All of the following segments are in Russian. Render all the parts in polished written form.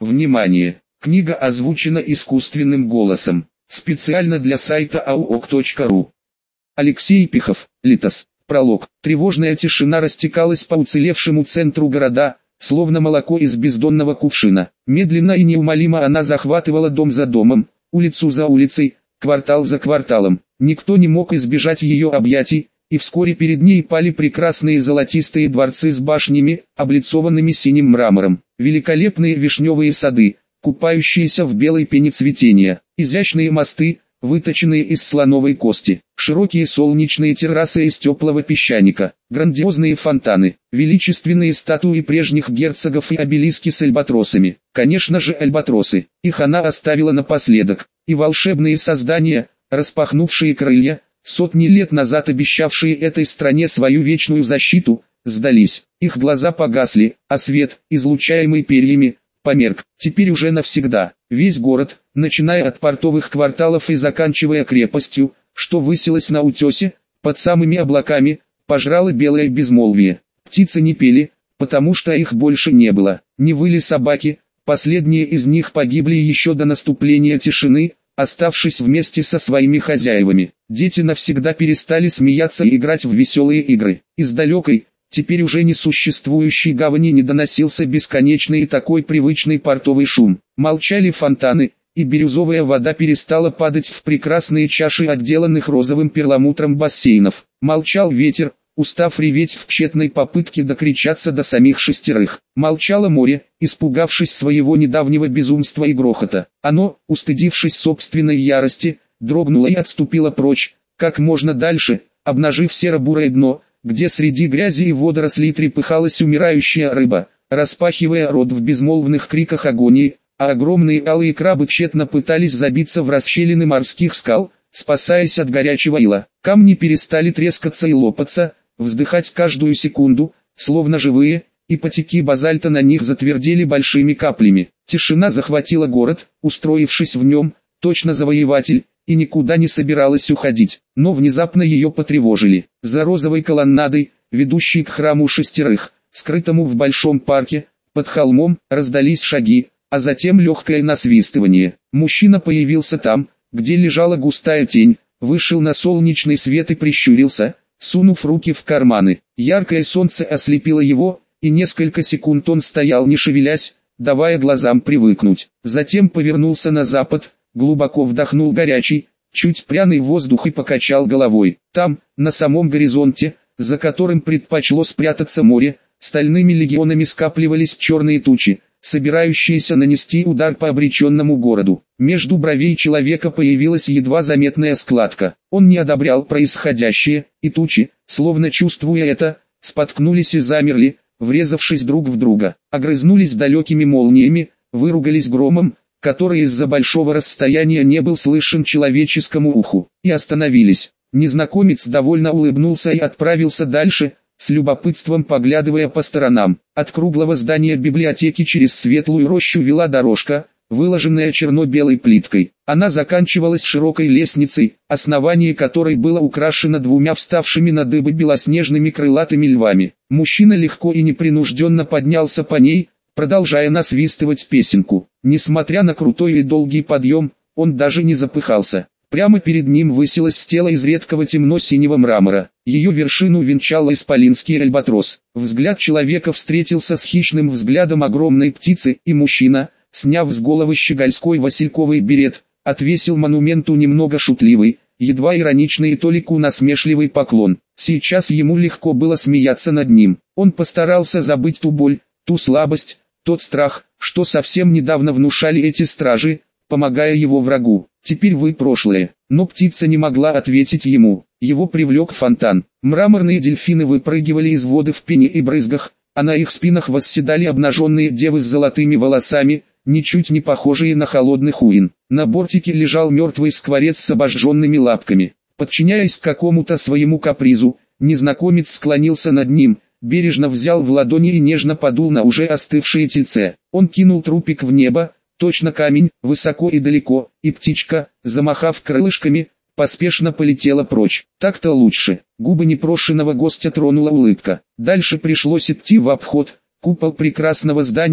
Внимание! Книга озвучена искусственным голосом. Специально для сайта auok.ru. Алексей Пихов, Литос. Пролог. Тревожная тишина растекалась по уцелевшему центру города, словно молоко из бездонного кувшина. Медленно и неумолимо она захватывала дом за домом, улицу за улицей, квартал за кварталом. Никто не мог избежать ее объятий, и вскоре перед ней пали прекрасные золотистые дворцы с башнями, облицованными синим мрамором, великолепные вишневые сады, купающиеся в белой пене цветения, изящные мосты, выточенные из слоновой кости, широкие солнечные террасы из теплого песчаника, грандиозные фонтаны, величественные статуи прежних герцогов и обелиски с альбатросами. Конечно же альбатросы, их она оставила напоследок, и волшебные создания, распахнувшие крылья, сотни лет назад обещавшие этой стране свою вечную защиту, сдались. Их глаза погасли, а свет, излучаемый перьями, померк. Теперь уже навсегда. Весь город, начиная от портовых кварталов и заканчивая крепостью, что высилась на утесе, под самыми облаками, пожрало белое безмолвие. Птицы не пели, потому что их больше не было. Не выли собаки, последние из них погибли еще до наступления тишины, оставшись вместе со своими хозяевами. Дети навсегда перестали смеяться и играть в веселые игры. Из далекой, теперь уже не существующей гавани не доносился бесконечный и такой привычный портовый шум. Молчали фонтаны, и бирюзовая вода перестала падать в прекрасные чаши отделанных розовым перламутром бассейнов. Молчал ветер, устав реветь в тщетной попытке докричаться до самих шестерых. Молчало море, испугавшись своего недавнего безумства и грохота. Оно, устыдившись собственной ярости, дрогнуло и отступило прочь, как можно дальше, обнажив серо-бурое дно, где среди грязи и водорослей трепыхалась умирающая рыба, распахивая рот в безмолвных криках агонии, а огромные алые крабы тщетно пытались забиться в расщелины морских скал, спасаясь от горячего ила. Камни перестали трескаться и лопаться, вздыхать каждую секунду, словно живые, и потеки базальта на них затвердели большими каплями. Тишина захватила город, устроившись в нем, точно завоеватель, и никуда не собиралась уходить. Но внезапно ее потревожили. За розовой колоннадой, ведущей к храму шестерых, скрытому в большом парке, под холмом, раздались шаги, а затем легкое насвистывание. Мужчина появился там, где лежала густая тень, вышел на солнечный свет и прищурился, сунув руки в карманы. Яркое солнце ослепило его, и несколько секунд он стоял не шевелясь, давая глазам привыкнуть. Затем повернулся на запад, глубоко вдохнул горячий, чуть пряный воздух и покачал головой. Там, на самом горизонте, за которым предпочло спрятаться море, стальными легионами скапливались черные тучи, собирающиеся нанести удар по обреченному городу. Между бровей человека появилась едва заметная складка. Он не одобрял происходящее, и тучи, словно чувствуя это, споткнулись и замерли, врезавшись друг в друга, огрызнулись далекими молниями, выругались громом, который из-за большого расстояния не был слышен человеческому уху, и остановились. Незнакомец довольно улыбнулся и отправился дальше, с любопытством поглядывая по сторонам. От круглого здания библиотеки через светлую рощу вела дорожка, выложенная черно-белой плиткой. Она заканчивалась широкой лестницей, основание которой было украшено двумя вставшими на дыбы белоснежными крылатыми львами. Мужчина легко и непринужденно поднялся по ней, продолжая насвистывать песенку. Несмотря на крутой и долгий подъем, он даже не запыхался. Прямо перед ним высилась стела из редкого темно-синего мрамора. Ее вершину венчал исполинский альбатрос. Взгляд человека встретился с хищным взглядом огромной птицы, и мужчина, сняв с головы щегольской васильковый берет, отвесил монументу немного шутливый, едва ироничный и толику насмешливый поклон. Сейчас ему легко было смеяться над ним. Он постарался забыть ту боль, ту слабость, тот страх, что совсем недавно внушали эти стражи, помогая его врагу. Теперь вы прошлое. Но птица не могла ответить ему. Его привлек фонтан. Мраморные дельфины выпрыгивали из воды в пене и брызгах, а на их спинах восседали обнаженные девы с золотыми волосами, ничуть не похожие на холодных уин. На бортике лежал мертвый скворец с обожженными лапками. Подчиняясь какому-то своему капризу, незнакомец склонился над ним, бережно взял в ладони и нежно подул на уже остывшее тельце. Он кинул трупик в небо, точно камень, высоко и далеко, и птичка, замахав крылышками, поспешно полетела прочь. Так-то лучше. Губы непрошенного гостя тронула улыбка. Дальше пришлось идти в обход. Купол прекрасного здания,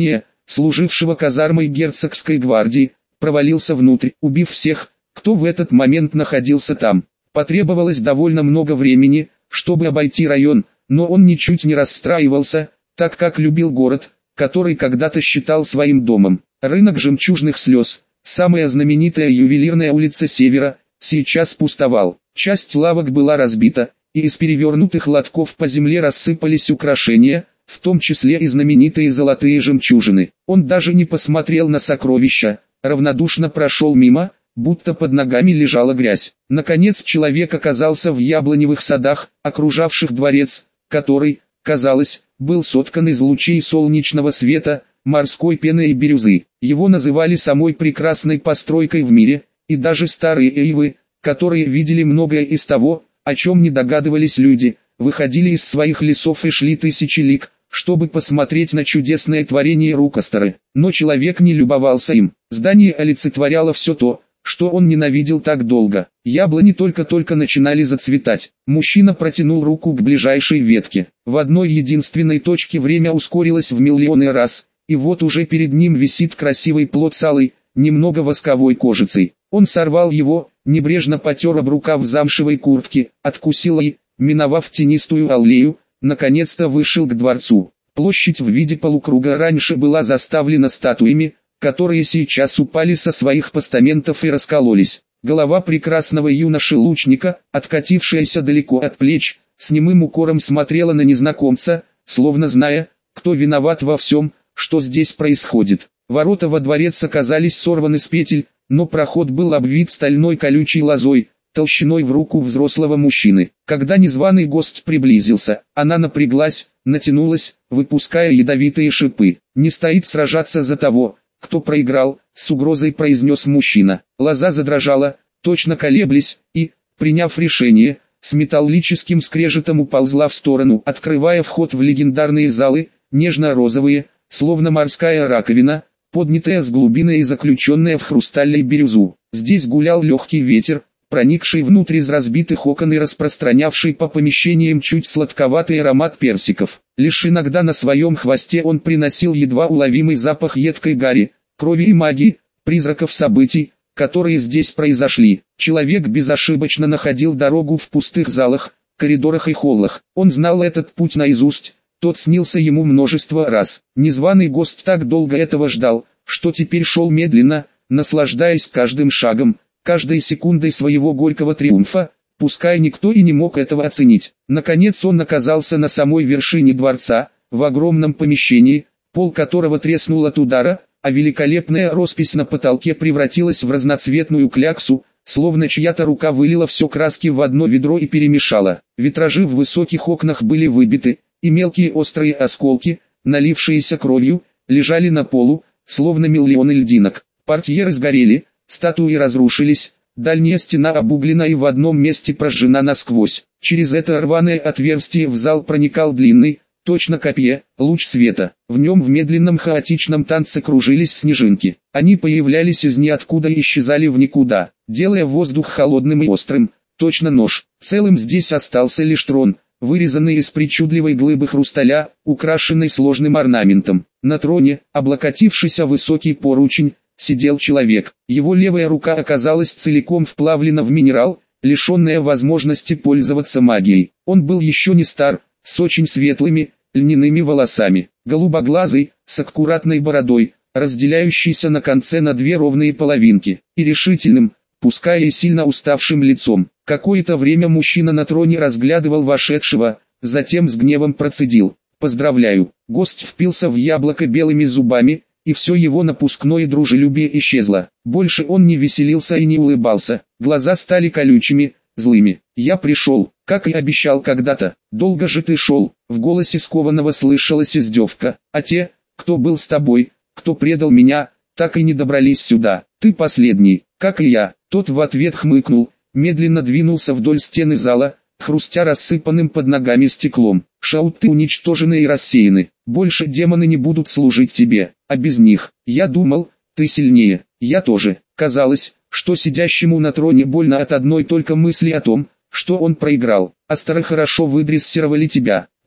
служившего казармой герцогской гвардии, провалился внутрь, убив всех, кто в этот момент находился там. Потребовалось довольно много времени, чтобы обойти район, но он ничуть не расстраивался, так как любил город, который когда-то считал своим домом. Рынок жемчужных слез, самая знаменитая ювелирная улица Севера, сейчас пустовал. Часть лавок была разбита, и из перевернутых лотков по земле рассыпались украшения, в том числе и знаменитые золотые жемчужины. Он даже не посмотрел на сокровища, равнодушно прошел мимо, будто под ногами лежала грязь. Наконец человек оказался в яблоневых садах, окружавших дворец, который, казалось, был соткан из лучей солнечного света, морской пены и бирюзы. Его называли самой прекрасной постройкой в мире, и даже старые эйвы, которые видели многое из того, о чем не догадывались люди, выходили из своих лесов и шли тысячи лиг, чтобы посмотреть на чудесное творение Рукостера. Но человек не любовался им. Здание олицетворяло все то, что он ненавидел так долго. Яблони только-только начинали зацветать. Мужчина протянул руку к ближайшей ветке. В одной единственной точке время ускорилось в миллионы раз, и вот уже перед ним висит красивый плод с алой, немного восковой кожицей. Он сорвал его, небрежно потер об рукав замшевой куртки, откусил и, миновав тенистую аллею, наконец-то вышел к дворцу. Площадь в виде полукруга раньше была заставлена статуями, которые сейчас упали со своих постаментов и раскололись. Голова прекрасного юноши-лучника, откатившаяся далеко от плеч, с немым укором смотрела на незнакомца, словно зная, кто виноват во всем, что здесь происходит. Ворота во дворец оказались сорваны с петель, но проход был обвит стальной колючей лозой, толщиной в руку взрослого мужчины. Когда незваный гость приблизился, она напряглась, натянулась, выпуская ядовитые шипы. «Не стоит сражаться за того, кто проиграл», — с угрозой произнес мужчина. Лоза задрожала, точно колеблясь, и, приняв решение, с металлическим скрежетом уползла в сторону, открывая вход в легендарные залы, нежно-розовые, словно морская раковина, поднятая с глубины и заключенная в хрустальной бирюзу. Здесь гулял легкий ветер, проникший внутрь из разбитых окон и распространявший по помещениям чуть сладковатый аромат персиков. Лишь иногда на своем хвосте он приносил едва уловимый запах едкой гари, крови и магии, призраков событий, которые здесь произошли. Человек безошибочно находил дорогу в пустых залах, коридорах и холлах. Он знал этот путь наизусть, тот снился ему множество раз. Незваный гость так долго этого ждал, что теперь шел медленно, наслаждаясь каждым шагом, каждой секундой своего горького триумфа, пускай никто и не мог этого оценить. Наконец он оказался на самой вершине дворца, в огромном помещении, пол которого треснул от удара, а великолепная роспись на потолке превратилась в разноцветную кляксу, словно чья-то рука вылила все краски в одно ведро и перемешала. Витражи в высоких окнах были выбиты, и мелкие острые осколки, налившиеся кровью, лежали на полу, словно миллионы льдинок. Портьеры сгорели, статуи разрушились, дальняя стена обуглена и в одном месте прожжена насквозь. Через это рваное отверстие в зал проникал длинный, точно копье, луч света. В нем в медленном хаотичном танце кружились снежинки. Они появлялись из ниоткуда и исчезали в никуда, делая воздух холодным и острым, точно нож. Целым здесь остался лишь трон, вырезанный из причудливой глыбы хрусталя, украшенный сложным орнаментом. На троне, облокотившись о высокий поручень, сидел человек. Его левая рука оказалась целиком вплавлена в минерал, лишенная возможности пользоваться магией. Он был еще не стар, с очень светлыми, льняными волосами, голубоглазый, с аккуратной бородой, разделяющийся на конце на две ровные половинки, и решительным, пускай и сильно уставшим лицом. Какое-то время мужчина на троне разглядывал вошедшего, затем с гневом процедил: «Поздравляю». Гость впился в яблоко белыми зубами, и все его напускное дружелюбие исчезло. Больше он не веселился и не улыбался, глаза стали колючими, злыми. «Я пришел, как и обещал когда-то. Долго же ты шел?» В голосе скованного слышалась издевка. «А те, кто был с тобой, кто предал меня, так и не добрались сюда. Ты последний, как и я». Тот в ответ хмыкнул, медленно двинулся вдоль стены зала, хрустя рассыпанным под ногами стеклом. «Шауты уничтожены и рассеяны. Больше демоны не будут служить тебе, а без них, я думал, ты сильнее». «Я тоже». Казалось, что сидящему на троне больно от одной только мысли о том, что он проиграл. «Астары хорошо выдрессировали тебя.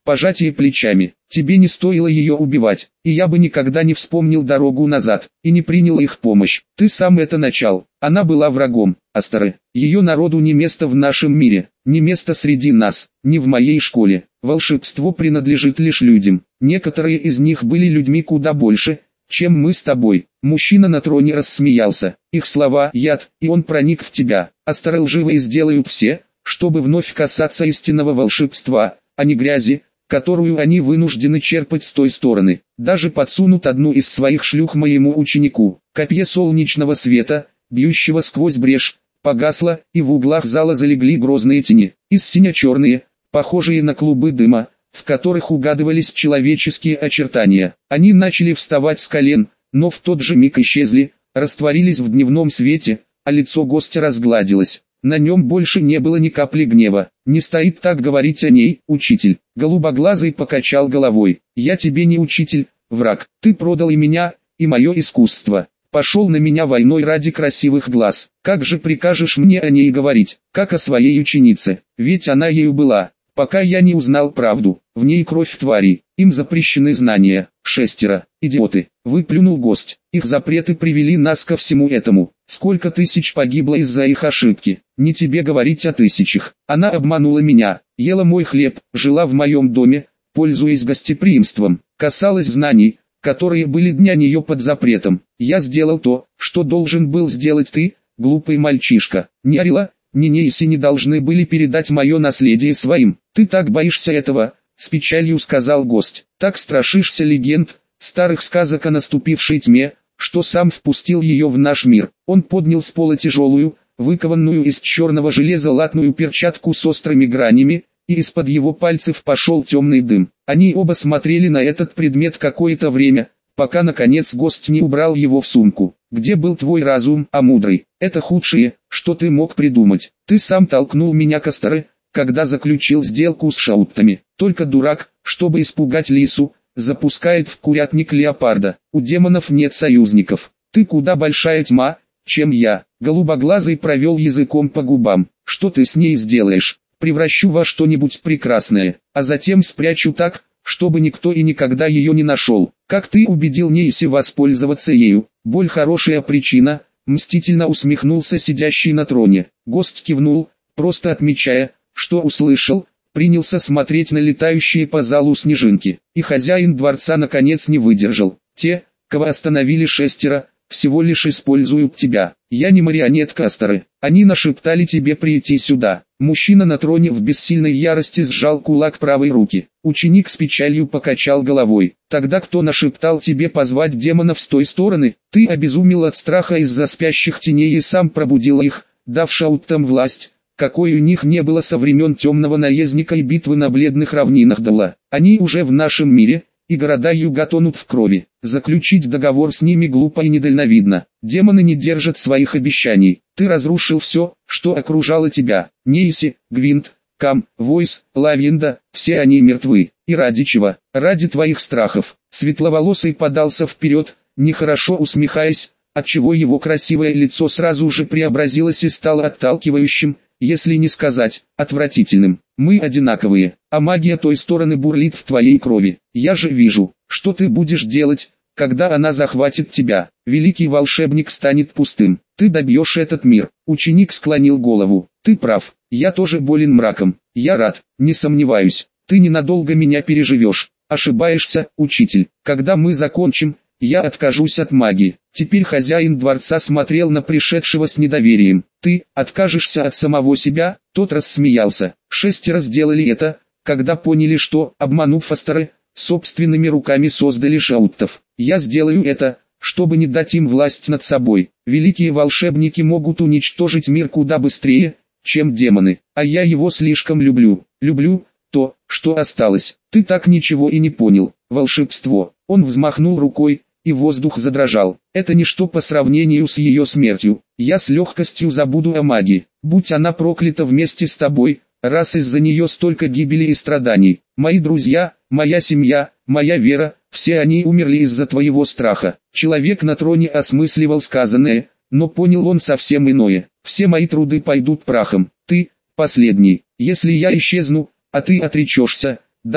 Пожатие плечами. Тебе не стоило ее убивать, и я бы никогда не вспомнил дорогу назад, и не принял их помощь. Ты сам это начал. Она была врагом, Астары. Ее народу не место в нашем мире, не место среди нас, не в моей школе. Волшебство принадлежит лишь людям. Некоторые из них были людьми куда больше, чем мы с тобой. Мужчина на троне рассмеялся. Их слова — яд, и он проник в тебя. Астары лживые сделают все, чтобы вновь касаться истинного волшебства, а не грязи, которую они вынуждены черпать с той стороны. Даже подсунут одну из своих шлюх моему ученику. Копье солнечного света, бьющего сквозь брешь, погасло, и в углах зала залегли грозные тени, из сине-черные, похожие на клубы дыма, в которых угадывались человеческие очертания. Они начали вставать с колен, но в тот же миг исчезли, растворились в дневном свете, а лицо гостя разгладилось. На нем больше не было ни капли гнева. Не стоит так говорить о ней, учитель. Голубоглазый покачал головой. Я тебе не учитель, враг. Ты продал и меня, и мое искусство. Пошел на меня войной ради красивых глаз. Как же прикажешь мне о ней говорить, как о своей ученице? Ведь она ею была, пока я не узнал правду. В ней кровь твари, им запрещены знания. 6. Идиоты, выплюнул гость. Их запреты привели нас ко всему этому. Сколько тысяч погибло из-за их ошибки. Не тебе говорить о тысячах. Она обманула меня, ела мой хлеб, жила в моем доме, пользуясь гостеприимством, касалась знаний, которые были для нее под запретом. Я сделал то, что должен был сделать ты, глупый мальчишка. Ни Арила, ни Нейси не должны были передать мое наследие своим. Ты так боишься этого, с печалью сказал гость. Так страшишься легенд, старых сказок о наступившей тьме, что сам впустил ее в наш мир. Он поднял с пола тяжелую, выкованную из черного железа латную перчатку с острыми гранями, и из-под его пальцев пошел темный дым. Они оба смотрели на этот предмет какое-то время, пока наконец гость не убрал его в сумку. Где был твой разум, а мудрый? Это худшее, что ты мог придумать. Ты сам толкнул меня к Астары, когда заключил сделку с шауттами. Только дурак, чтобы испугать лису, запускает в курятник леопарда. У демонов нет союзников. Ты куда большая тьма, чем я. Голубоглазый провел языком по губам. Что ты с ней сделаешь? Превращу во что-нибудь прекрасное, а затем спрячу так, чтобы никто и никогда ее не нашел. Как ты убедил Нейси воспользоваться ею? Боль хорошая причина, мстительно усмехнулся сидящий на троне. Гость кивнул, просто отмечая, что услышал, принялся смотреть на летающие по залу снежинки. И хозяин дворца наконец не выдержал. Те, кого остановили 6, всего лишь используют тебя. Я не марионетка Астары. Они нашептали тебе прийти сюда. Мужчина на троне в бессильной ярости сжал кулак правой руки. Ученик с печалью покачал головой. Тогда кто нашептал тебе позвать демонов с той стороны? Ты обезумел от страха из-за спящих теней и сам пробудил их, дав шауттам власть, какой у них не было со времен темного наездника и битвы на бледных равнинах Дала. Они уже в нашем мире, и города юга тонут в крови. Заключить договор с ними глупо и недальновидно. Демоны не держат своих обещаний. Ты разрушил все, что окружало тебя. Нейси, Гвинт, Кам, Войс, Лавинда, все они мертвы. И ради чего? Ради твоих страхов. Светловолосый подался вперед, нехорошо усмехаясь, отчего его красивое лицо сразу же преобразилось и стало отталкивающим, если не сказать, отвратительным. Мы одинаковые, а магия той стороны бурлит в твоей крови. Я же вижу, что ты будешь делать, когда она захватит тебя. Великий волшебник станет пустым. Ты добьешь этот мир. Ученик склонил голову. Ты прав, я тоже болен мраком. Я рад, не сомневаюсь, ты ненадолго меня переживешь. Ошибаешься, учитель. Когда мы закончим, я откажусь от магии. Теперь хозяин дворца смотрел на пришедшего с недоверием. Ты откажешься от самого себя? Тот рассмеялся. 6 сделали это, когда поняли, что, обманув Астары, собственными руками создали шауттов. Я сделаю это, чтобы не дать им власть над собой. Великие волшебники могут уничтожить мир куда быстрее, чем демоны. А я его слишком люблю. Люблю то, что осталось. Ты так ничего и не понял. Волшебство. Он взмахнул рукой, и воздух задрожал. Это ничто по сравнению с ее смертью. Я с легкостью забуду о магии. Будь она проклята вместе с тобой, раз из-за нее столько гибели и страданий. Мои друзья, моя семья, моя вера, все они умерли из-за твоего страха. Человек на троне осмысливал сказанное, но понял он совсем иное. Все мои труды пойдут прахом. Ты, последний. Если я исчезну, а ты отречешься, дар,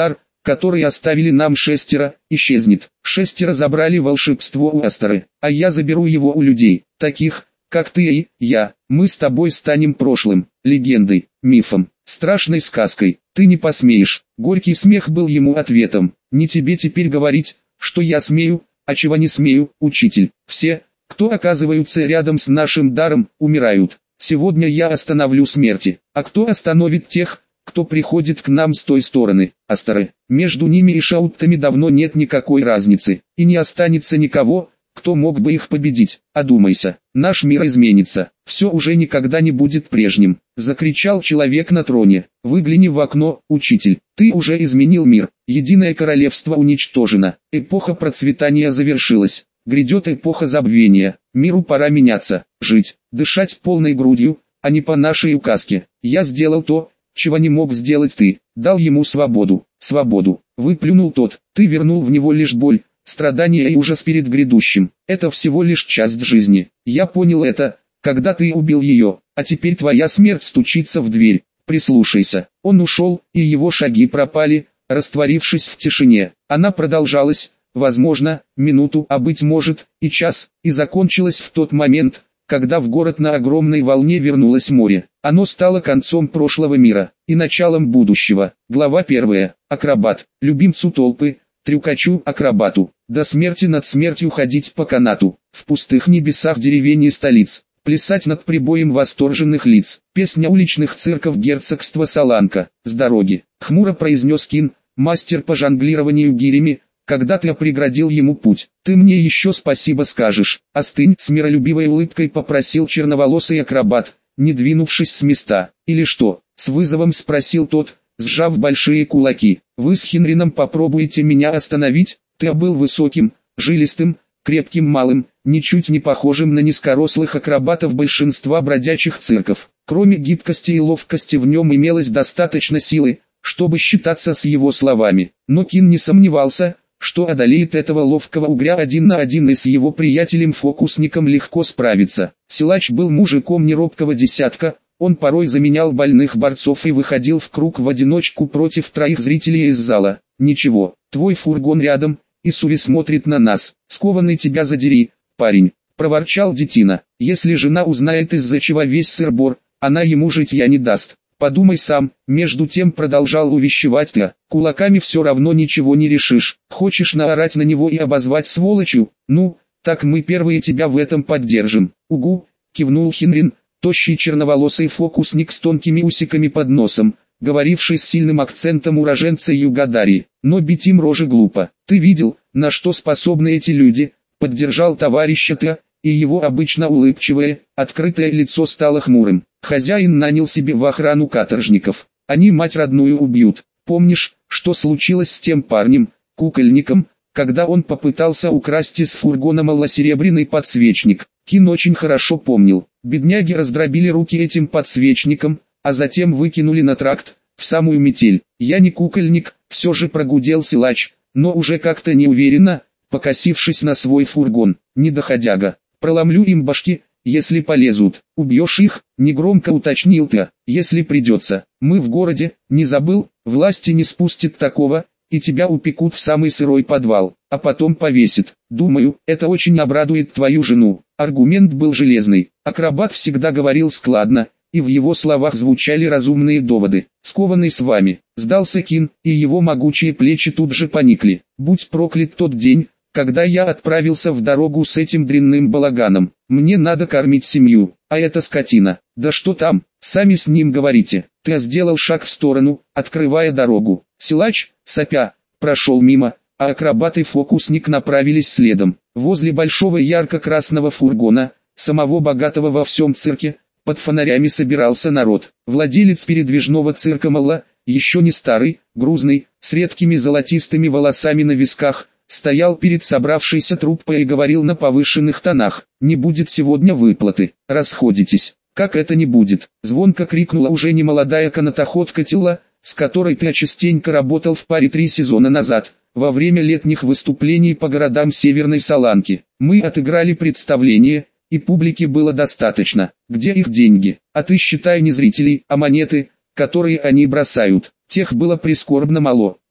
который оставили нам шестеро, исчезнет. Шестеро забрали волшебство у Астары, а я заберу его у людей, таких, как ты и я. Мы с тобой станем прошлым, легендой, мифом, страшной сказкой. Ты не посмеешь. Горький смех был ему ответом. Не тебе теперь говорить, что я смею, а чего не смею, учитель. Все, кто оказываются рядом с нашим даром, умирают. Сегодня я остановлю смерти. А кто остановит тех, кто приходит к нам с той стороны? Астары. Между ними и шауттами давно нет никакой разницы. И не останется никого, кто мог бы их победить. Одумайся, наш мир изменится. Все уже никогда не будет прежним. Закричал человек на троне. Выгляни в окно, учитель. Ты уже изменил мир. Единое королевство уничтожено. Эпоха процветания завершилась. Грядет эпоха забвения. Миру пора меняться, жить, дышать полной грудью, а не по нашей указке. Я сделал то, чего не мог сделать ты. Дал ему свободу. Свободу. Выплюнул тот. Ты вернул в него лишь боль, страдания и ужас перед грядущим. Это всего лишь часть жизни. Я понял это, когда ты убил ее, а теперь твоя смерть стучится в дверь. Прислушайся. Он ушел, и его шаги пропали, растворившись в тишине. Она продолжалась, возможно, минуту, а быть может, и час, и закончилась в тот момент, когда в город на огромной волне вернулось море. Оно стало концом прошлого мира и началом будущего. Глава 1. Акробат. Любимцу толпы, трюкачу-акробату. До смерти над смертью ходить по канату. В пустых небесах деревень и столиц. Плясать над прибоем восторженных лиц. Песня уличных цирков герцогства Саланка. С дороги. Хмуро произнес Кин, мастер по жонглированию гирями, когда ты преградил ему путь. Ты мне еще спасибо скажешь. Остынь, с миролюбивой улыбкой попросил черноволосый акробат, не двинувшись с места. Или что? С вызовом спросил тот, сжав большие кулаки. Вы с Хенрином попробуете меня остановить? Ты был высоким, жилистым, крепким малым, ничуть не похожим на низкорослых акробатов большинства бродячих цирков. Кроме гибкости и ловкости в нем имелось достаточно силы, чтобы считаться с его словами. Но Кин не сомневался, что одолеет этого ловкого угря один на один и с его приятелем-фокусником легко справиться. Силач был мужиком неробкого десятка, он порой заменял больных борцов и выходил в круг в одиночку против троих зрителей из зала. «Ничего, твой фургон рядом, и Сури смотрит на нас. Скованный тебя задери, парень», — проворчал детина. «Если жена узнает, из-за чего весь сыр-бор, она ему житья не даст. Подумай сам», между тем продолжал увещевать Тя. «Кулаками все равно ничего не решишь. Хочешь наорать на него и обозвать сволочью? Ну, так мы первые тебя в этом поддержим». «Угу», — кивнул Хенрин, тощий черноволосый фокусник с тонкими усиками под носом, говоривший с сильным акцентом уроженца Югадари. «Но бить им рожи глупо. Ты видел, на что способны эти люди?» — поддержал товарища Тя, и его обычно улыбчивое, открытое лицо стало хмурым. Хозяин нанял себе в охрану каторжников. Они мать родную убьют. Помнишь, что случилось с тем парнем, кукольником, когда он попытался украсть из фургона малосеребряный подсвечник? Кин очень хорошо помнил. Бедняги раздробили руки этим подсвечником, а затем выкинули на тракт, в самую метель. «Я не кукольник», все же прогудел силач, но уже как-то неуверенно, покосившись на свой фургон. «Не доходяга. Проломлю им башки, если полезут. Убьешь их?» — негромко уточнил ты. «Если придется. Мы в городе, не забыл, власти не спустят такого, и тебя упекут в самый сырой подвал, а потом повесят. Думаю, это очень обрадует твою жену». Аргумент был железный. Акробат всегда говорил складно, и в его словах звучали разумные доводы. «Скованный с вами», — сдался Кин, и его могучие плечи тут же поникли. «Будь проклят тот день, когда я отправился в дорогу с этим дрянным балаганом. Мне надо кормить семью, а это скотина. Да что там, сами с ним говорите». Ты сделал шаг в сторону, открывая дорогу. Силач, сопя, прошел мимо, а акробат и фокусник направились следом. Возле большого ярко-красного фургона, самого богатого во всем цирке, под фонарями собирался народ. Владелец передвижного цирка Малла, еще не старый, грузный, с редкими золотистыми волосами на висках, стоял перед собравшейся труппой и говорил на повышенных тонах: «Не будет сегодня выплаты, расходитесь». «Как это не будет?» — звонко крикнула уже немолодая канатоходка Тилла, с которой ты частенько работал в паре 3 сезона назад, во время летних выступлений по городам Северной Саланки. «Мы отыграли представление, и публики было достаточно. Где их деньги? А ты считай не зрителей, а монеты, которые они бросают. Тех было прискорбно мало.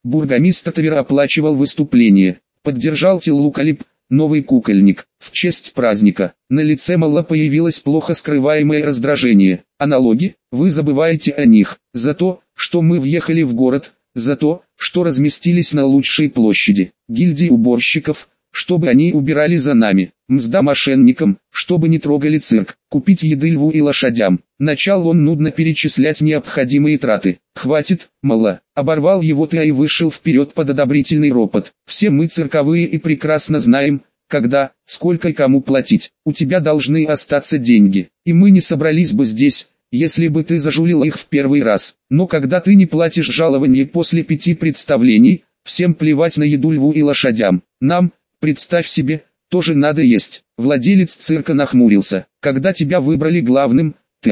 Бургомистр Тавер оплачивал выступление. Поддержал Тиллукалип, новый кукольник, в честь праздника. На лице Малла появилось плохо скрываемое раздражение. А налоги? Вы забываете о них. За то, что мы въехали в город, за то, что разместились на лучшей площади. Гильдии уборщиков, чтобы они убирали за нами. Мзда мошенникам, чтобы не трогали цирк. Купить еды льву и лошадям. Начал он нудно перечислять необходимые траты. «Хватит, Малла!» Оборвал его Теа и вышел вперед под одобрительный ропот. «Все мы цирковые и прекрасно знаем, когда, сколько и кому платить. У тебя должны остаться деньги. И мы не собрались бы здесь, если бы ты зажулил их в первый раз. Но когда ты не платишь жалование после 5 представлений, всем плевать на еду льву и лошадям. Нам, представь себе, тоже надо есть». Владелец цирка нахмурился. «Когда тебя выбрали главным,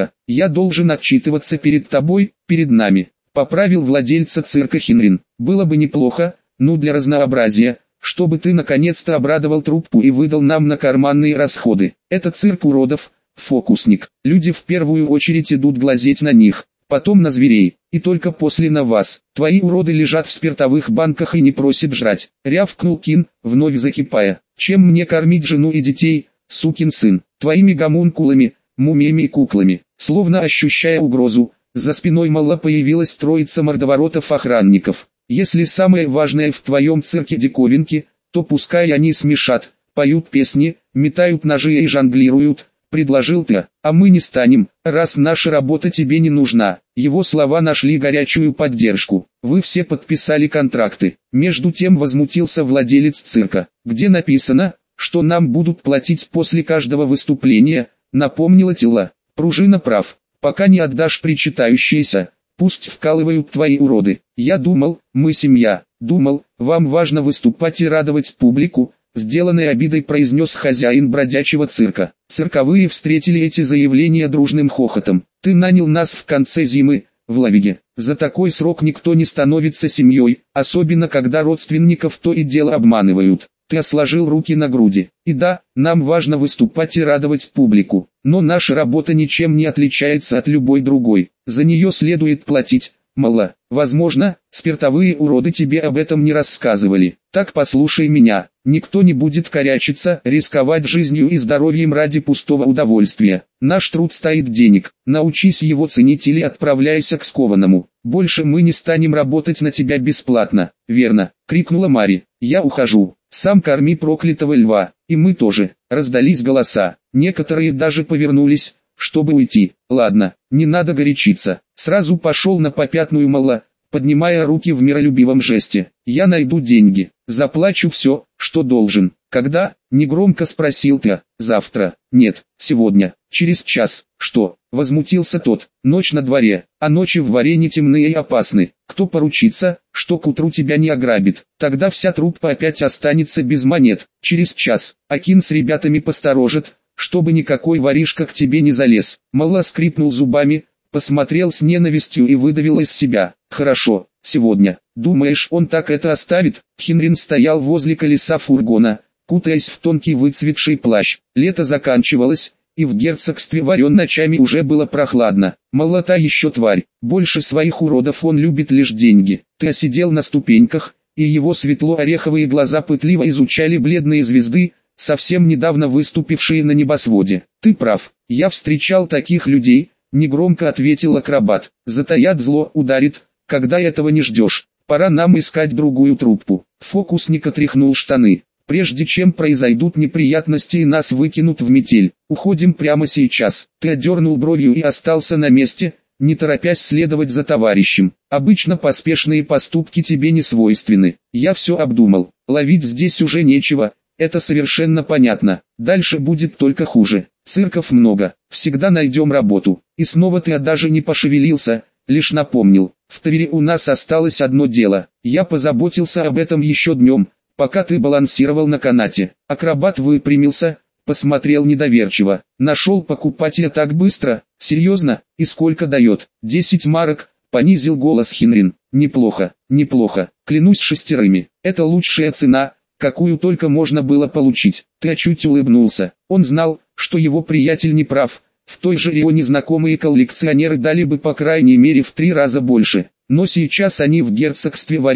я должен отчитываться перед тобой, перед нами», — поправил владельца цирка Хинрин. «Было бы неплохо, для разнообразия, чтобы ты наконец-то обрадовал труппу и выдал нам на карманные расходы. Это цирк уродов, фокусник. Люди в первую очередь идут глазеть на них, потом на зверей, и только после на вас. Твои уроды лежат в спиртовых банках и не просят жрать», — рявкнул Кин, вновь закипая. «Чем мне кормить жену и детей, сукин сын? Твоими гомункулами, мумиями и куклами?» Словно ощущая угрозу, за спиной Малла появилась троица мордоворотов-охранников. «Если самое важное в твоем цирке диковинки, то пускай они смешат, поют песни, метают ножи и жонглируют», — предложил Теа. «А мы не станем, раз наша работа тебе не нужна». Его слова нашли горячую поддержку. «Вы все подписали контракты». Между тем возмутился владелец цирка. «Где написано, что нам будут платить после каждого выступления?» — напомнила Тилла. «Пружина прав. Пока не отдашь причитающееся, пусть вкалывают твои уроды. Я думал, мы семья. Думал, вам важно выступать и радовать публику», — сделанной обидой произнес хозяин бродячего цирка. Цирковые встретили эти заявления дружным хохотом. «Ты нанял нас в конце зимы, в Лавиге. За такой срок никто не становится семьей, особенно когда родственников то и дело обманывают». Ты сложил руки на груди. «И да, нам важно выступать и радовать публику, но наша работа ничем не отличается от любой другой. За нее следует платить, Малла. Возможно, спиртовые уроды тебе об этом не рассказывали. Так послушай меня. Никто не будет корячиться, рисковать жизнью и здоровьем ради пустого удовольствия. Наш труд стоит денег. Научись его ценить или отправляйся к скованному. Больше мы не станем работать на тебя бесплатно». «Верно», — крикнула Мари. «Я ухожу. Сам корми проклятого льва». «И мы тоже», — раздались голоса. Некоторые даже повернулись, чтобы уйти. «Ладно, не надо горячиться». Сразу пошел на попятную Малла, поднимая руки в миролюбивом жесте. «Я найду деньги. Заплачу все, что должен». «Когда?» — негромко спросил Теа. «Завтра». «Нет, сегодня. Через час». «Что?» — возмутился тот. «Ночь на дворе, а ночи в Варене темные и опасны. Кто поручится, что к утру тебя не ограбит? Тогда вся труппа опять останется без монет. Через час Акин с ребятами посторожит, чтобы никакой воришка к тебе не залез». Малла скрипнул зубами, посмотрел с ненавистью и выдавил из себя. «Хорошо, сегодня». «Думаешь, он так это оставит?» Хинрин стоял возле колеса фургона, кутаясь в тонкий выцветший плащ. Лето заканчивалось, и в герцогстве Варен ночами уже было прохладно. Малла та еще тварь. Больше своих уродов он любит лишь деньги. Ты сидел на ступеньках, и его светло-ореховые глаза пытливо изучали бледные звезды, совсем недавно выступившие на небосводе. «Ты прав, я встречал таких людей», — негромко ответил акробат. «Затаят зло, ударит, когда этого не ждешь. Пора нам искать другую труппу». Фокусник отряхнул штаны. «Прежде чем произойдут неприятности и нас выкинут в метель, уходим прямо сейчас». Ты отдернул бровью и остался на месте, не торопясь следовать за товарищем. «Обычно поспешные поступки тебе не свойственны. Я все обдумал. Ловить здесь уже нечего, это совершенно понятно. Дальше будет только хуже. Цирков много, всегда найдем работу». И снова ты даже не пошевелился, лишь напомнил. «В Тавере у нас осталось одно дело. Я позаботился об этом еще днем, пока ты балансировал на канате». Акробат выпрямился, посмотрел недоверчиво. «Нашел покупателя так быстро? Серьезно? И сколько дает?» 10 марок, понизил голос Хинрин. «Неплохо, неплохо. Клянусь 6. Это лучшая цена, какую только можно было получить». Ты чуть улыбнулся. Он знал, что его приятель не прав. В той же Рионе знакомые коллекционеры дали бы по крайней мере в 3 раза больше. Но сейчас они в герцогстве Варен,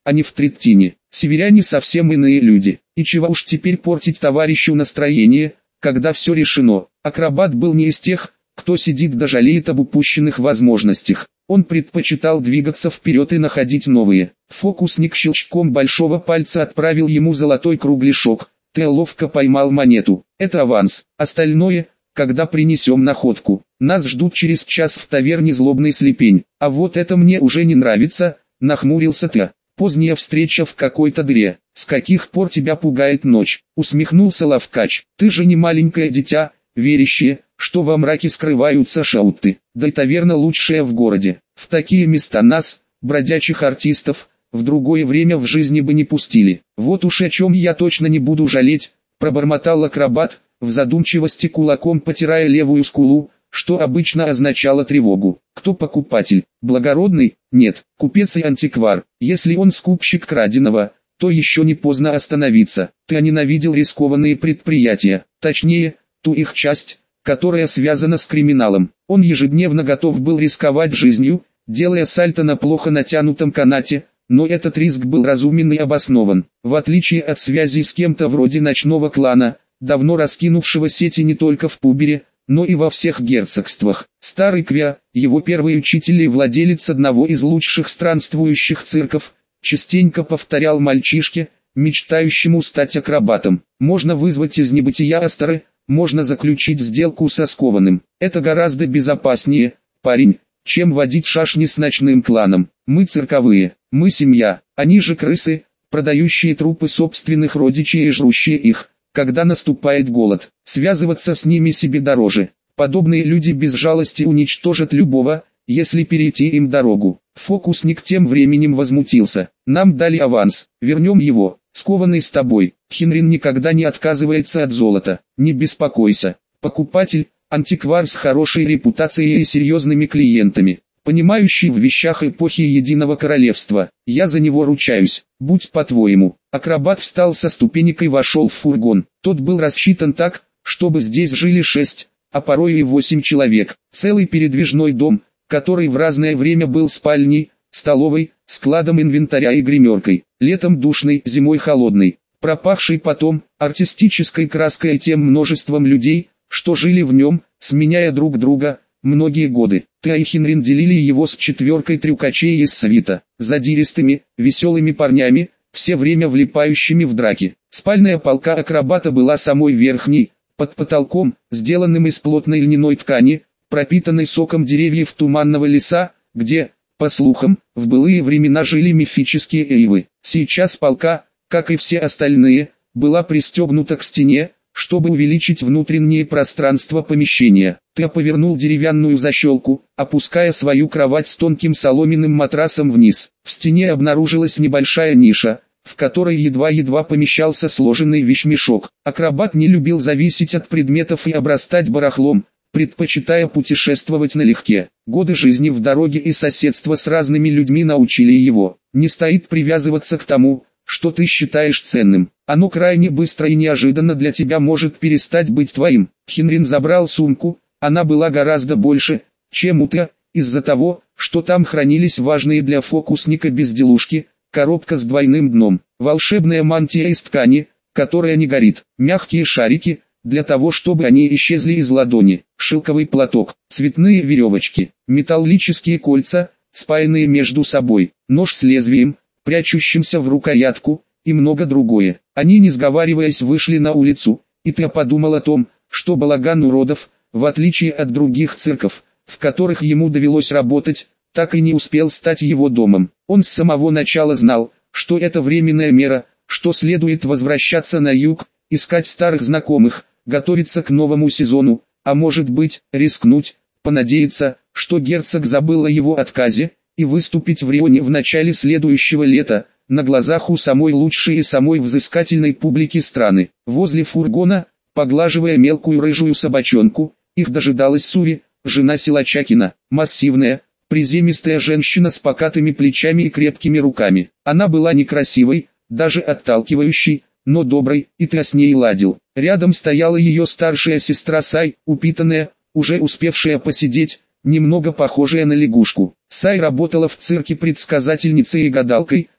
а не в Треттине. Северяне совсем иные люди, и чего уж теперь портить товарищу настроение, когда все решено. Акробат был не из тех, кто сидит да жалеет об упущенных возможностях. Он предпочитал двигаться вперед и находить новые. Фокусник щелчком большого пальца отправил ему золотой кругляшок. Тео ловко поймал монету. Это аванс. Остальное, когда принесем находку. Нас ждут через час в таверне Злобный Слепень. А вот это мне уже не нравится, нахмурился Тео. Поздняя встреча в какой-то дыре. С каких пор тебя пугает ночь? Усмехнулся Лавкач. Ты же не маленькое дитя, верящее, что во мраке скрываются шаутты. Да и таверна лучшая в городе. В такие места нас, бродячих артистов, в другое время в жизни бы не пустили. Вот уж о чем я точно не буду жалеть, пробормотал акробат, в задумчивости кулаком потирая левую скулу, что обычно означало тревогу. Кто покупатель? Благородный? Нет, купец и антиквар. Если он скупщик краденого, то еще не поздно остановиться. Ты ненавидел рискованные предприятия, точнее, ту их часть, которая связана с криминалом. Он ежедневно готов был рисковать жизнью, делая сальто на плохо натянутом канате, но этот риск был разумен и обоснован. В отличие от связи с кем-то вроде ночного клана, давно раскинувшего сети не только в Пубере, но и во всех герцогствах. Старый Квя, его первый учитель и владелец одного из лучших странствующих цирков, частенько повторял мальчишке, мечтающему стать акробатом: можно вызвать из небытия Астары, можно заключить сделку со скованным. Это гораздо безопаснее, парень, чем водить шашни с ночным кланом. Мы цирковые, мы семья, они же крысы, продающие трупы собственных родичей и жрущие их, когда наступает голод. Связываться с ними себе дороже. Подобные люди без жалости уничтожат любого, если перейти им дорогу. Фокусник тем временем возмутился. Нам дали аванс, вернем его, скованный с тобой. Хенрин никогда не отказывается от золота. Не беспокойся. Покупатель, антиквар с хорошей репутацией и серьезными клиентами, понимающий в вещах эпохи Единого Королевства. Я за него ручаюсь, будь по-твоему. Акробат встал со ступенек и вошел в фургон. Тот был рассчитан так, чтобы здесь жили 6, а порой и 8 человек. Целый передвижной дом, который в разное время был спальней, столовой, складом инвентаря и гримеркой. Летом душный, зимой холодный, пропахший потом артистической краской и тем множеством людей, что жили в нем, сменяя друг друга, многие годы. Тео и Хенрин делили его с 4 трюкачей из свита, задиристыми, веселыми парнями, все время влипающими в драки. Спальная полка акробата была самой верхней, под потолком, сделанным из плотной льняной ткани, пропитанной соком деревьев туманного леса, где, по слухам, в былые времена жили мифические эйвы. Сейчас полка, как и все остальные, была пристегнута к стене, чтобы увеличить внутреннее пространство помещения. Тео повернул деревянную защелку, опуская свою кровать с тонким соломенным матрасом вниз. В стене обнаружилась небольшая ниша, в которой едва-едва помещался сложенный вещмешок. Акробат не любил зависеть от предметов и обрастать барахлом, предпочитая путешествовать налегке. Годы жизни в дороге и соседства с разными людьми научили его. Не стоит привязываться к тому, что ты считаешь ценным. Оно крайне быстро и неожиданно для тебя может перестать быть твоим. Хенрин забрал сумку, она была гораздо больше, чем у Тео, из-за того, что там хранились важные для фокусника безделушки, коробка с двойным дном, волшебная мантия из ткани, которая не горит, мягкие шарики, для того чтобы они исчезли из ладони, шелковый платок, цветные веревочки, металлические кольца, спаянные между собой, нож с лезвием, прячущимся в рукоятку, и много другое. Они, не сговариваясь, вышли на улицу, и Тео подумал о том, что балаган уродов, в отличие от других цирков, в которых ему довелось работать, так и не успел стать его домом. Он с самого начала знал, что это временная мера, что следует возвращаться на юг, искать старых знакомых, готовиться к новому сезону, а может быть, рискнуть, понадеяться, что герцог забыл о его отказе, и выступить в Рионе в начале следующего лета, на глазах у самой лучшей и самой взыскательной публики страны. Возле фургона, поглаживая мелкую рыжую собачонку, их дожидалась Сури, жена Силачакина, массивная, приземистая женщина с покатыми плечами и крепкими руками. Она была некрасивой, даже отталкивающей, но доброй, и Тео с ней ладил. Рядом стояла ее старшая сестра Сай, упитанная, уже успевшая посидеть, немного похожая на лягушку. Сай работала в цирке предсказательницей и гадалкой,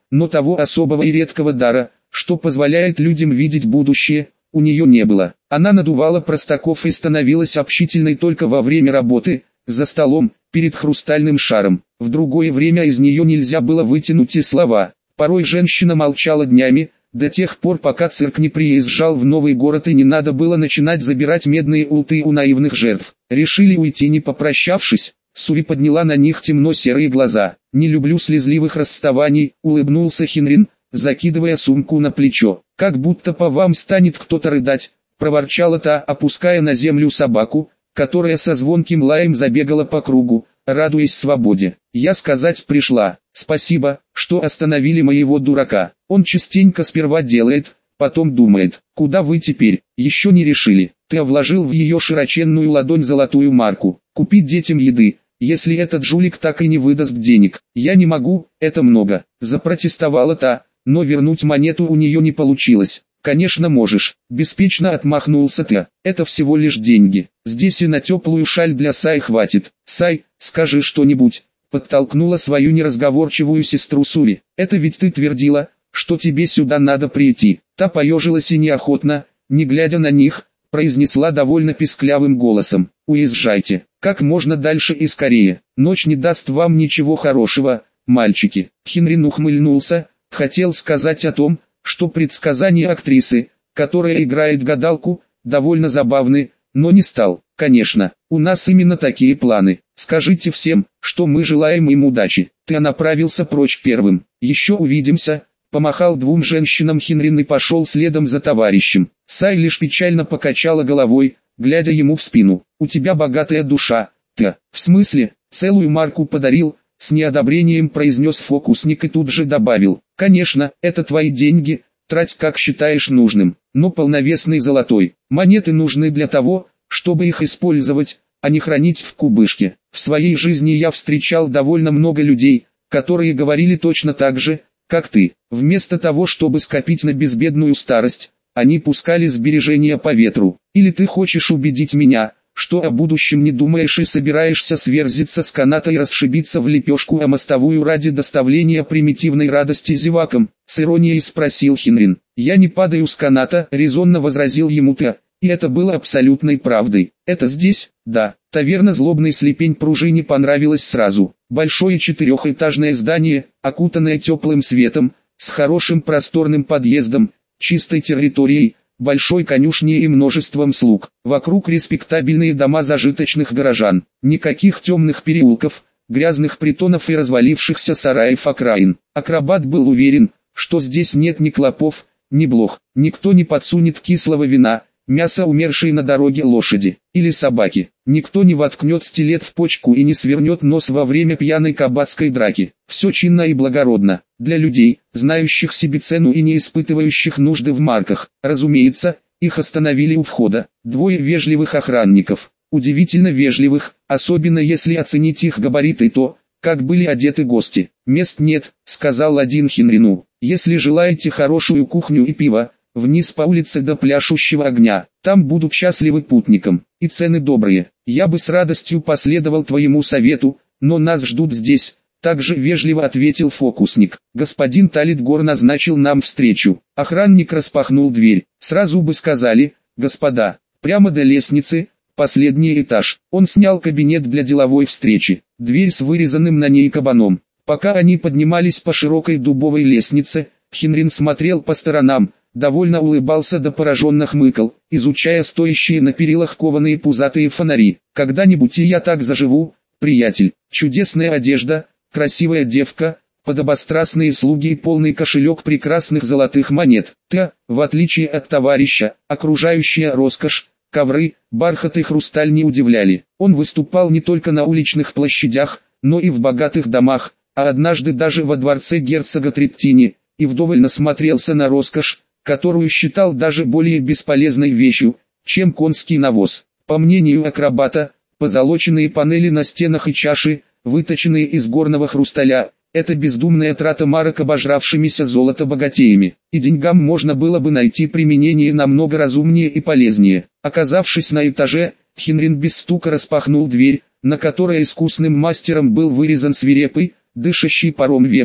но того особого и редкого дара, что позволяет людям видеть будущее, у нее не было. Она надувала простаков и становилась общительной только во время работы, за столом, перед хрустальным шаром. В другое время из нее нельзя было вытянуть и слова. Порой женщина молчала днями, до тех пор пока цирк не приезжал в новый город и не надо было начинать забирать медные улты у наивных жертв. Решили уйти не попрощавшись. Сури подняла на них темно-серые глаза. «Не люблю слезливых расставаний», — улыбнулся Хенрин, закидывая сумку на плечо. «Как будто по вам станет кто-то рыдать», — проворчала та, опуская на землю собаку, которая со звонким лаем забегала по кругу, радуясь свободе. «Я сказать пришла, спасибо, что остановили моего дурака. Он частенько сперва делает, потом думает, куда вы теперь, еще не решили». Ты вложил в ее широченную ладонь золотую марку. «Купить детям еды, если этот жулик так и не выдаст денег». «Я не могу, это много», — запротестовала та, но вернуть монету у нее не получилось. «Конечно можешь», — беспечно отмахнулся ты. «Это всего лишь деньги. Здесь и на теплую шаль для Сай хватит». «Сай, скажи что-нибудь», — подтолкнула свою неразговорчивую сестру Сури. «Это ведь ты твердила, что тебе сюда надо прийти». Та поежилась и неохотно, не глядя на них, произнесла довольно писклявым голосом. «Уезжайте, как можно дальше и скорее. Ночь не даст вам ничего хорошего, мальчики». Хенрин ухмыльнулся, хотел сказать о том, что предсказания актрисы, которая играет гадалку, довольно забавны, но не стал. «Конечно, у нас именно такие планы. Скажите всем, что мы желаем им удачи». Ты направился прочь первым. «Еще увидимся», — помахал двум женщинам Хенрин и пошел следом за товарищем. Сай лишь печально покачала головой, глядя ему в спину. «У тебя богатая душа, ты». «В смысле, целую марку подарил?» С неодобрением произнес фокусник и тут же добавил. «Конечно, это твои деньги, трать как считаешь нужным, но полновесный золотой. Монеты нужны для того, чтобы их использовать, а не хранить в кубышке». В своей жизни я встречал довольно много людей, которые говорили точно так же, как ты. Вместо того, чтобы скопить на безбедную старость, они пускали сбережения по ветру. Или ты хочешь убедить меня, что о будущем не думаешь и собираешься сверзиться с каната и расшибиться в лепешку о мостовую ради доставления примитивной радости зевакам?» С иронией спросил Хенрин. «Я не падаю с каната», — резонно возразил ему Та, и это было абсолютной правдой. «Это здесь?» «Да». Таверна «Злобный слепень» пружине понравилась сразу. Большое четырехэтажное здание, окутанное теплым светом, с хорошим просторным подъездом, чистой территорией, большой конюшней и множеством слуг. Вокруг респектабельные дома зажиточных горожан. Никаких темных переулков, грязных притонов и развалившихся сараев окраин. Акробат был уверен, что здесь нет ни клопов, ни блох. Никто не подсунет кислого вина, мясо умершей на дороге лошади или собаки. Никто не воткнет стилет в почку и не свернет нос во время пьяной кабацкой драки. Все чинно и благородно. Для людей, знающих себе цену и не испытывающих нужды в марках. Разумеется, их остановили у входа. Двое вежливых охранников. Удивительно вежливых, особенно если оценить их габариты и то, как были одеты гости. «Мест нет», — сказал один Хенрину. «Если желаете хорошую кухню и пиво, вниз по улице до пляшущего огня, там будут счастливы путникам, и цены добрые. Я бы с радостью последовал твоему совету, но нас ждут здесь», — также вежливо ответил фокусник. «Господин Талитгор назначил нам встречу». Охранник распахнул дверь. «Сразу бы сказали, господа, прямо до лестницы, последний этаж». Он снял кабинет для деловой встречи, дверь с вырезанным на ней кабаном. Пока они поднимались по широкой дубовой лестнице, Хенрин смотрел по сторонам, довольно улыбался да пораженно хмыкал, изучая стоящие на перилах кованые пузатые фонари. «Когда-нибудь и я так заживу, приятель. Чудесная одежда, красивая девка, подобострастные слуги и полный кошелек прекрасных золотых монет. Ты, в отличие от товарища, окружающая роскошь, ковры, бархат и хрусталь не удивляли. Он выступал не только на уличных площадях, но и в богатых домах, а однажды даже во дворце герцога Треттини, и вдоволь насмотрелся на роскошь, которую считал даже более бесполезной вещью, чем конский навоз. По мнению акробата, позолоченные панели на стенах и чаши, выточенные из горного хрусталя, это бездумная трата марок обожравшимися золотобогатеями, и деньгам можно было бы найти применение намного разумнее и полезнее. Оказавшись на этаже, Хенрин без стука распахнул дверь, на которой искусным мастером был вырезан свирепый, дышащий паром вепрь,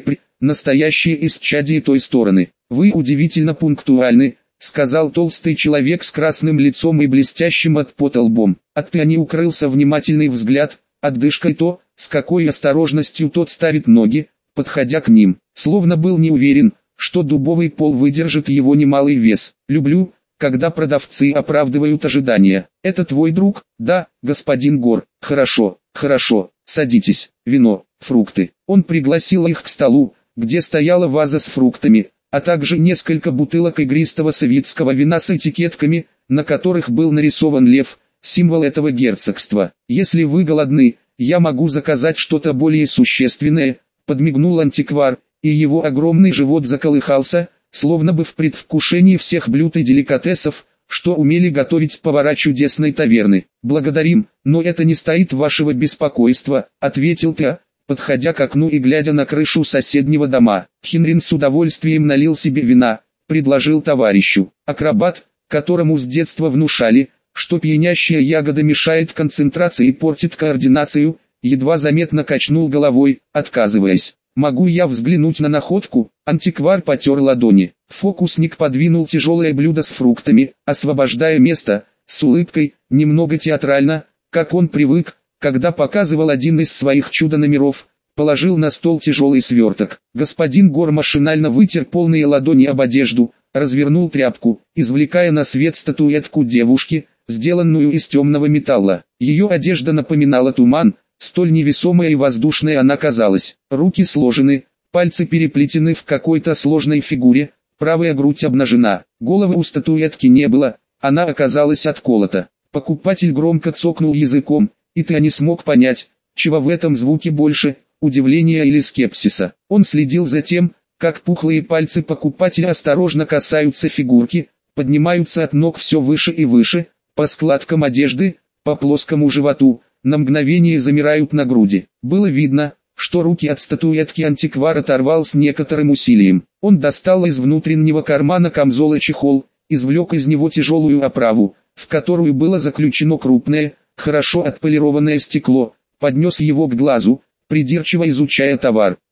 настоящее исчадие той стороны. Вы удивительно пунктуальны, сказал толстый человек с красным лицом и блестящим от пота лбом. От Тани укрылся внимательный взгляд, отдышкой то, с какой осторожностью тот ставит ноги, подходя к ним, словно был не уверен, что дубовый пол выдержит его немалый вес. Люблю, когда продавцы оправдывают ожидания. Это твой друг? Да, господин Гор. Хорошо, хорошо, садитесь. Вино, фрукты. Он пригласил их к столу, где стояла ваза с фруктами, а также несколько бутылок игристого советского вина с этикетками, на которых был нарисован лев, символ этого герцогства. Если вы голодны, я могу заказать что-то более существенное, подмигнул антиквар, и его огромный живот заколыхался, словно бы в предвкушении всех блюд и деликатесов, что умели готовить повара чудесной таверны. «Благодарим, но это не стоит вашего беспокойства», — ответил Теа, подходя к окну и глядя на крышу соседнего дома. Хенрин с удовольствием налил себе вина, предложил товарищу. Акробат, которому с детства внушали, что пьянящая ягода мешает концентрации и портит координацию, едва заметно качнул головой, отказываясь. «Могу я взглянуть на находку?» Антиквар потер ладони. Фокусник подвинул тяжелое блюдо с фруктами, освобождая место, с улыбкой, немного театрально, как он привык, когда показывал один из своих чудо-номеров, положил на стол тяжелый сверток. Господин Гор машинально вытер полные ладони об одежду, развернул тряпку, извлекая на свет статуэтку девушки, сделанную из темного металла. Ее одежда напоминала туман, столь невесомая и воздушная она казалась. Руки сложены, пальцы переплетены в какой-то сложной фигуре, правая грудь обнажена. Головы у статуэтки не было, она оказалась отколота. Покупатель громко цокнул языком, и ты не смог понять, чего в этом звуке больше, удивления или скепсиса. Он следил за тем, как пухлые пальцы покупателя осторожно касаются фигурки, поднимаются от ног все выше и выше, по складкам одежды, по плоскому животу, на мгновение замирают на груди. Было видно, что руки от статуэтки антиквар оторвал с некоторым усилием. Он достал из внутреннего кармана камзола чехол, извлек из него тяжелую оправу, в которую было заключено крупное, хорошо отполированное стекло, поднес его к глазу, придирчиво изучая товар.